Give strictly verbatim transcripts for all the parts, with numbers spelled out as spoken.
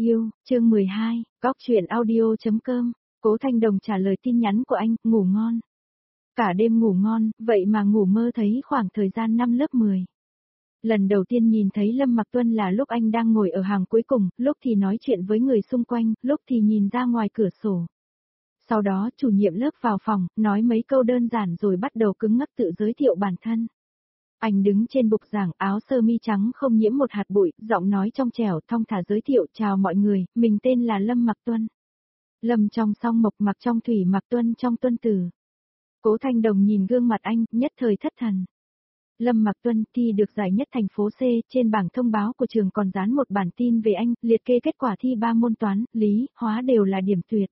Yêu, chương mười hai, góc chuyện audio.com, Cố Thanh Đồng trả lời tin nhắn của anh, ngủ ngon. Cả đêm ngủ ngon, vậy mà ngủ mơ thấy khoảng thời gian năm lớp mười. Lần đầu tiên nhìn thấy Lâm Mặc Tuân là lúc anh đang ngồi ở hàng cuối cùng, lúc thì nói chuyện với người xung quanh, lúc thì nhìn ra ngoài cửa sổ. Sau đó chủ nhiệm lớp vào phòng, nói mấy câu đơn giản rồi bắt đầu cứng ngắc tự giới thiệu bản thân. Anh đứng trên bục giảng, áo sơ mi trắng không nhiễm một hạt bụi, giọng nói trong trẻo thong thả giới thiệu, chào mọi người, mình tên là Lâm Mặc Tuân. Lâm trong song mộc, mặc trong thủy, Mặc Tuân trong tuân tử. Cố Thanh Đồng nhìn gương mặt anh, nhất thời thất thần. Lâm Mặc Tuân thi được giải nhất thành phố C, trên bảng thông báo của trường còn dán một bản tin về anh, liệt kê kết quả thi ba môn toán, lý, hóa đều là điểm tuyệt.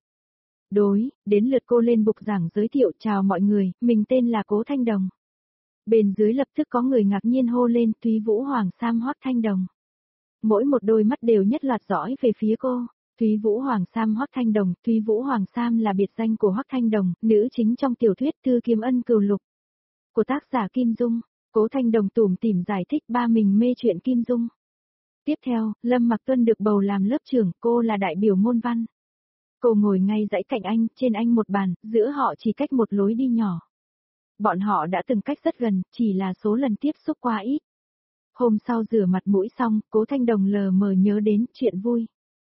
Đối, đến lượt cô lên bục giảng giới thiệu, chào mọi người, mình tên là Cố Thanh Đồng. Bên dưới lập tức có người ngạc nhiên hô lên, Thúy Vũ Hoàng Sam Hoắc Thanh Đồng. Mỗi một đôi mắt đều nhất loạt dõi về phía cô. Thúy Vũ Hoàng Sam Hoắc Thanh Đồng, Thúy Vũ Hoàng Sam là biệt danh của Hoắc Thanh Đồng, nữ chính trong tiểu thuyết Thư Kiếm Ân Cừu Lục của tác giả Kim Dung. Cố Thanh Đồng tủm tỉm giải thích ba mình mê chuyện Kim Dung. Tiếp theo, Lâm Mặc Tuân được bầu làm lớp trưởng, cô là đại biểu môn văn. Cô ngồi ngay dãy cạnh anh, trên anh một bàn, giữa họ chỉ cách một lối đi nhỏ. Bọn họ đã từng cách rất gần, chỉ là số lần tiếp xúc qua ít. Hôm sau rửa mặt mũi xong, Cố Thanh Đồng lờ mờ nhớ đến chuyện vui.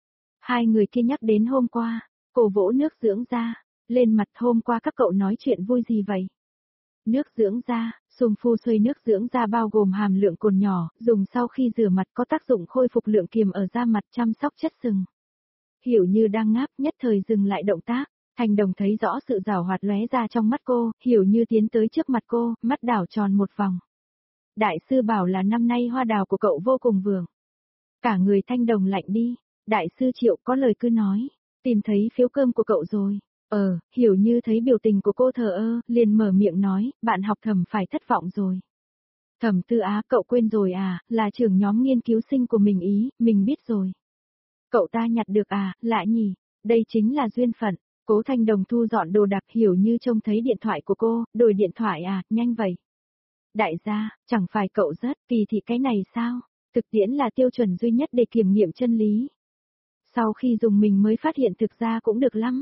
Hai người kia nhắc đến hôm qua, cô vỗ nước dưỡng da, lên mặt hôm qua các cậu nói chuyện vui gì vậy? Nước dưỡng da, Sùng Phu Xuôi nước dưỡng da bao gồm hàm lượng cồn nhỏ, dùng sau khi rửa mặt có tác dụng khôi phục lượng kiềm ở da mặt, chăm sóc chất sừng. Hiểu Như đang ngáp, nhất thời dừng lại động tác. Thanh Đồng thấy rõ sự giảo hoạt lóe ra trong mắt cô, Hiểu Như tiến tới trước mặt cô, mắt đảo tròn một vòng. Đại sư bảo là năm nay hoa đào của cậu vô cùng vượng. Cả người Thanh Đồng lạnh đi. Đại sư Triệu có lời cứ nói, tìm thấy phiếu cơm của cậu rồi. Ờ, Hiểu Như thấy biểu tình của cô thờ ơ, liền mở miệng nói, bạn học Thẩm phải thất vọng rồi. Thẩm Tư Á, cậu quên rồi à, là trưởng nhóm nghiên cứu sinh của mình ý, mình biết rồi. Cậu ta nhặt được à, lạ nhỉ, đây chính là duyên phận. Cố Thanh Đồng thu dọn đồ đạc, Hiểu Như trông thấy điện thoại của cô, đổi điện thoại à, nhanh vậy. Đại gia, chẳng phải cậu rất kỳ thị cái này sao, thực tiễn là tiêu chuẩn duy nhất để kiểm nghiệm chân lý. Sau khi dùng mình mới phát hiện thực ra cũng được lắm.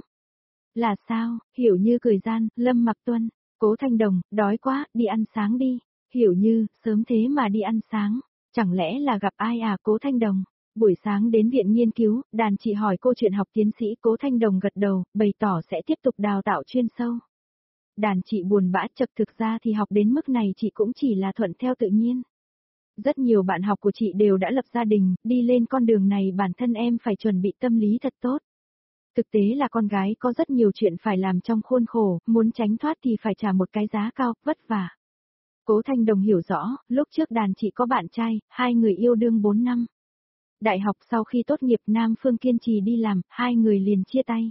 Là sao, Hiểu Như cười gian, Lâm Mặc Tuân, Cố Thanh Đồng, đói quá, đi ăn sáng đi. Hiểu Như, sớm thế mà đi ăn sáng, chẳng lẽ là gặp ai à? Cố Thanh Đồng. Buổi sáng đến viện nghiên cứu, đàn chị hỏi cô chuyện học tiến sĩ, Cố Thanh Đồng gật đầu, bày tỏ sẽ tiếp tục đào tạo chuyên sâu. Đàn chị buồn bã chập, thực ra thì học đến mức này chị cũng chỉ là thuận theo tự nhiên. Rất nhiều bạn học của chị đều đã lập gia đình, đi lên con đường này bản thân em phải chuẩn bị tâm lý thật tốt. Thực tế là con gái có rất nhiều chuyện phải làm trong khuôn khổ, muốn tránh thoát thì phải trả một cái giá cao, vất vả. Cố Thanh Đồng hiểu rõ, lúc trước đàn chị có bạn trai, hai người yêu đương bốn năm. Đại học sau khi tốt nghiệp Nam Phương kiên trì đi làm, hai người liền chia tay.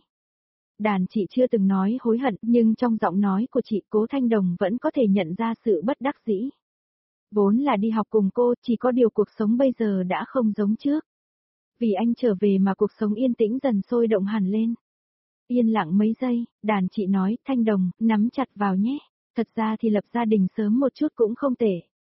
Đàn chị chưa từng nói hối hận, nhưng trong giọng nói của chị Cố Thanh Đồng vẫn có thể nhận ra sự bất đắc dĩ. Vốn là đi học cùng cô, chỉ có điều cuộc sống bây giờ đã không giống trước. Vì anh trở về mà cuộc sống yên tĩnh dần sôi động hẳn lên. Yên lặng mấy giây, đàn chị nói, Thanh Đồng, nắm chặt vào nhé. Thật ra thì lập gia đình sớm một chút cũng không tệ.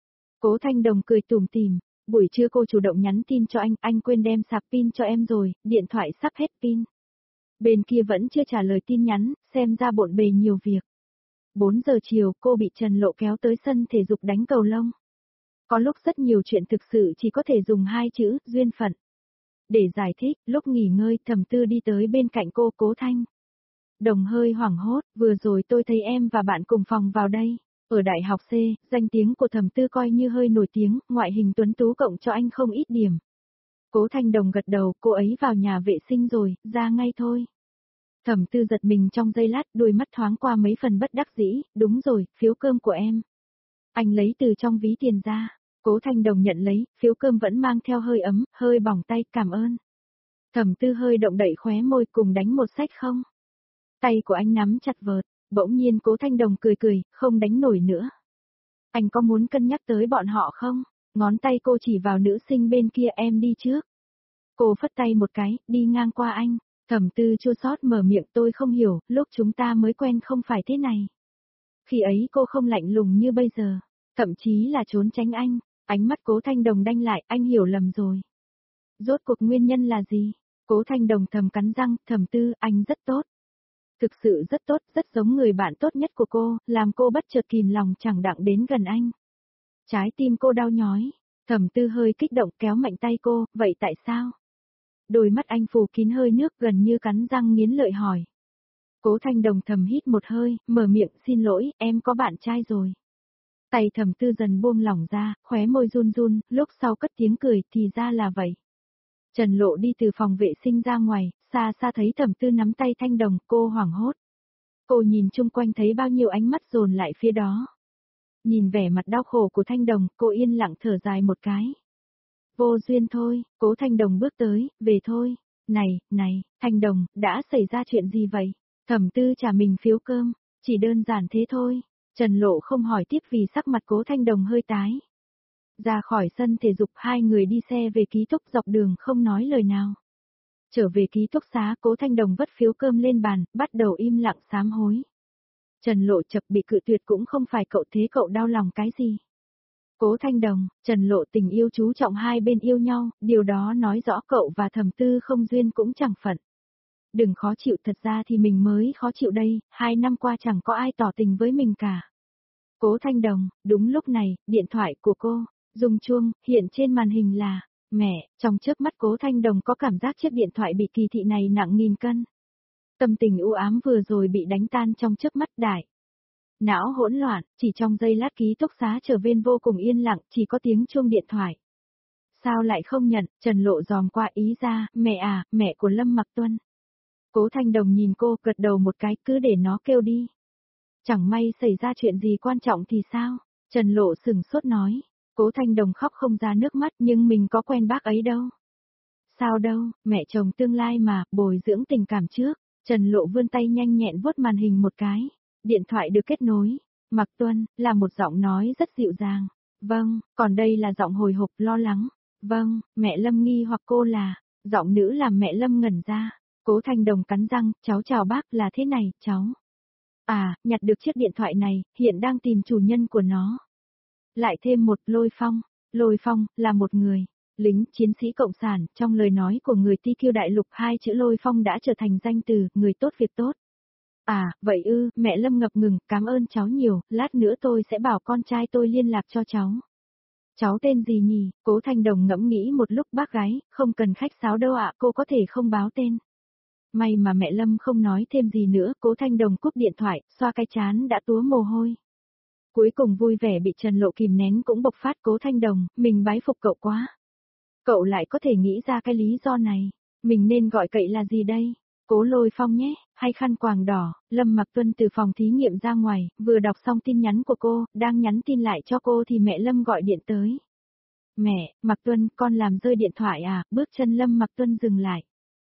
Cố Thanh Đồng cười tủm tỉm. Buổi trưa cô chủ động nhắn tin cho anh, anh quên đem sạc pin cho em rồi, điện thoại sắp hết pin. Bên kia vẫn chưa trả lời tin nhắn, xem ra bộn bề nhiều việc. bốn giờ chiều cô bị Trần Lộ kéo tới sân thể dục đánh cầu lông. Có lúc rất nhiều chuyện thực sự chỉ có thể dùng hai chữ, duyên phận. Để giải thích, lúc nghỉ ngơi Thẩm Tư đi tới bên cạnh cô, Cố Thanh Đồng hơi hoảng hốt, vừa rồi tôi thấy em và bạn cùng phòng vào đây. Ở đại học C, danh tiếng của Thẩm Tư coi như hơi nổi tiếng, ngoại hình tuấn tú cộng cho anh không ít điểm. Cố Thanh Đồng gật đầu, cô ấy vào nhà vệ sinh rồi, ra ngay thôi. Thẩm Tư giật mình trong giây lát, đôi mắt thoáng qua mấy phần bất đắc dĩ, đúng rồi, phiếu cơm của em. Anh lấy từ trong ví tiền ra, Cố Thanh Đồng nhận lấy, phiếu cơm vẫn mang theo hơi ấm, hơi bỏng tay, cảm ơn. Thẩm Tư hơi động đậy khóe môi, cùng đánh một sách không? Tay của anh nắm chặt vợt. Bỗng nhiên Cố Thanh Đồng cười cười, không đánh nổi nữa. Anh có muốn cân nhắc tới bọn họ không? Ngón tay cô chỉ vào nữ sinh bên kia, em đi trước. Cô phất tay một cái, đi ngang qua anh. Thẩm Tư chua xót mở miệng, tôi không hiểu, lúc chúng ta mới quen không phải thế này. Khi ấy cô không lạnh lùng như bây giờ, thậm chí là trốn tránh anh. Ánh mắt Cố Thanh Đồng đanh lại, anh hiểu lầm rồi. Rốt cuộc nguyên nhân là gì? Cố Thanh Đồng thầm cắn răng, Thẩm Tư, anh rất tốt. Thực sự rất tốt, rất giống người bạn tốt nhất của cô, làm cô bất chợt kìm lòng chẳng đặng đến gần anh. Trái tim cô đau nhói, Thẩm Tư hơi kích động kéo mạnh tay cô, vậy tại sao? Đôi mắt anh phủ kín hơi nước gần như cắn răng nghiến lợi hỏi. Cố Thanh Đồng thầm hít một hơi, mở miệng, xin lỗi, em có bạn trai rồi. Tay Thẩm Tư dần buông lỏng ra, khóe môi run run, lúc sau cất tiếng cười, thì ra là vậy. Trần Lộ đi từ phòng vệ sinh ra ngoài, xa xa thấy Thẩm Tư nắm tay Thanh Đồng, cô hoảng hốt. Cô nhìn chung quanh thấy bao nhiêu ánh mắt dồn lại phía đó. Nhìn vẻ mặt đau khổ của Thanh Đồng, cô yên lặng thở dài một cái. Vô duyên thôi, Cố Thanh Đồng bước tới, về thôi. Này, này, Thanh Đồng, đã xảy ra chuyện gì vậy? Thẩm Tư trả mình phiếu cơm, chỉ đơn giản thế thôi. Trần Lộ không hỏi tiếp vì sắc mặt Cố Thanh Đồng hơi tái. Ra khỏi sân thể dục hai người đi xe về ký túc dọc đường không nói lời nào. Trở về ký túc xá Cố Thanh Đồng vất phiếu cơm lên bàn, bắt đầu im lặng sám hối. Trần Lộ chập bị cự tuyệt cũng không phải cậu thế cậu đau lòng cái gì. Cố Thanh Đồng, Trần Lộ tình yêu chú trọng hai bên yêu nhau, điều đó nói rõ cậu và Thẩm Tư không duyên cũng chẳng phận. Đừng khó chịu, thật ra thì mình mới khó chịu đây, hai năm qua chẳng có ai tỏ tình với mình cả. Cố Thanh Đồng, đúng lúc này, điện thoại của cô, rung chuông, hiện trên màn hình là, mẹ, trong chớp mắt Cố Thanh Đồng có cảm giác chiếc điện thoại bị kỳ thị này nặng nghìn cân. Tâm tình u ám vừa rồi bị đánh tan trong chớp mắt đại. Não hỗn loạn, chỉ trong giây lát ký túc xá trở nên vô cùng yên lặng, chỉ có tiếng chuông điện thoại. Sao lại không nhận, Trần Lộ dòm qua ý ra, mẹ à, mẹ của Lâm Mặc Tuân. Cố Thanh Đồng nhìn cô, gật đầu một cái, cứ để nó kêu đi. Chẳng may xảy ra chuyện gì quan trọng thì sao? Trần Lộ sừng sốt nói. Cố Thanh Đồng khóc không ra nước mắt nhưng mình có quen bác ấy đâu. Sao đâu, mẹ chồng tương lai mà, bồi dưỡng tình cảm trước. Trần Lộ vươn tay nhanh nhẹn vuốt màn hình một cái. Điện thoại được kết nối. Mặc Tuân, là một giọng nói rất dịu dàng. Vâng, còn đây là giọng hồi hộp lo lắng. Vâng, mẹ Lâm nghi hoặc cô là. Giọng nữ làm mẹ Lâm ngẩn ra. Cố Thanh Đồng cắn răng, cháu chào bác, là thế này, cháu. À, nhặt được chiếc điện thoại này, hiện đang tìm chủ nhân của nó. Lại thêm một, Lôi Phong. Lôi Phong, là một người, lính, chiến sĩ cộng sản, trong lời nói của người ti kiu đại lục hai chữ Lôi Phong đã trở thành danh từ, người tốt việc tốt. À, vậy ư, mẹ Lâm ngập ngừng, cảm ơn cháu nhiều, lát nữa tôi sẽ bảo con trai tôi liên lạc cho cháu. Cháu tên gì nhỉ? Cố Thanh Đồng ngẫm nghĩ một lúc, bác gái, không cần khách sáo đâu ạ, cô có thể không báo tên. May mà mẹ Lâm không nói thêm gì nữa, Cố Thanh Đồng cúp điện thoại, xoa cái trán đã túa mồ hôi. Cuối cùng vui vẻ bị Trần Lộ kìm nén cũng bộc phát. Cố Thanh Đồng, mình bái phục cậu quá. Cậu lại có thể nghĩ ra cái lý do này, mình nên gọi cậy là gì đây? Cố Lôi Phong nhé, hay khăn quàng đỏ. Lâm Mặc Tuân từ phòng thí nghiệm ra ngoài, vừa đọc xong tin nhắn của cô, đang nhắn tin lại cho cô thì mẹ Lâm gọi điện tới. Mẹ, Mặc Tuân, con làm rơi điện thoại à? Bước chân Lâm Mặc Tuân dừng lại.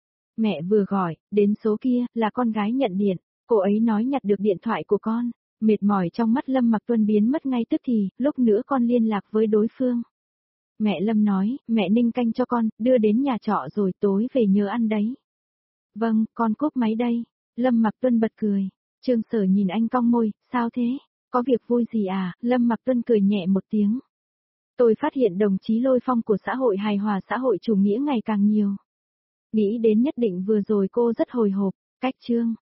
Mẹ vừa gọi, đến số kia, là con gái nhận điện, cô ấy nói nhặt được điện thoại của con. Mệt mỏi trong mắt Lâm Mặc Tuân biến mất ngay tức thì, lúc nữa con liên lạc với đối phương. Mẹ Lâm nói, mẹ ninh canh cho con, đưa đến nhà trọ rồi tối về nhớ ăn đấy. Vâng, con cúp máy đây. Lâm Mặc Tuân bật cười. Trương Sở nhìn anh cong môi, sao thế? Có việc vui gì à? Lâm Mặc Tuân cười nhẹ một tiếng. Tôi phát hiện đồng chí Lôi Phong của xã hội hài hòa xã hội chủ nghĩa ngày càng nhiều. Nghĩ đến nhất định vừa rồi cô rất hồi hộp, cách chương.